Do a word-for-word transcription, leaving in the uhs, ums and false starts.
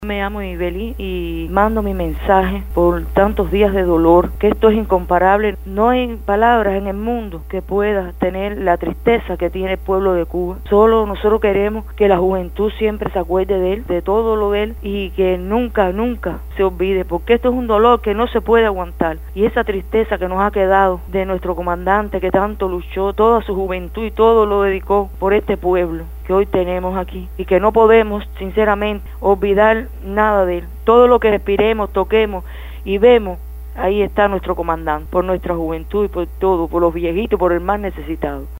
Me llamo Ibeli y mando mi mensaje por tantos días de dolor, que esto es incomparable. No hay palabras en el mundo que pueda tener la tristeza que tiene el pueblo de Cuba. Solo nosotros queremos que la juventud siempre se acuerde de él, de todo lo de él, y que nunca, nunca se olvide, porque esto es un dolor que no se puede aguantar. Y esa tristeza que nos ha quedado de nuestro comandante que tanto luchó, toda su juventud y todo lo dedicó por este pueblo que hoy tenemos aquí, y que no podemos sinceramente olvidar nada de él. Todo lo que respiremos, toquemos y vemos, ahí está nuestro comandante, por nuestra juventud y por todo, por los viejitos, por el más necesitado.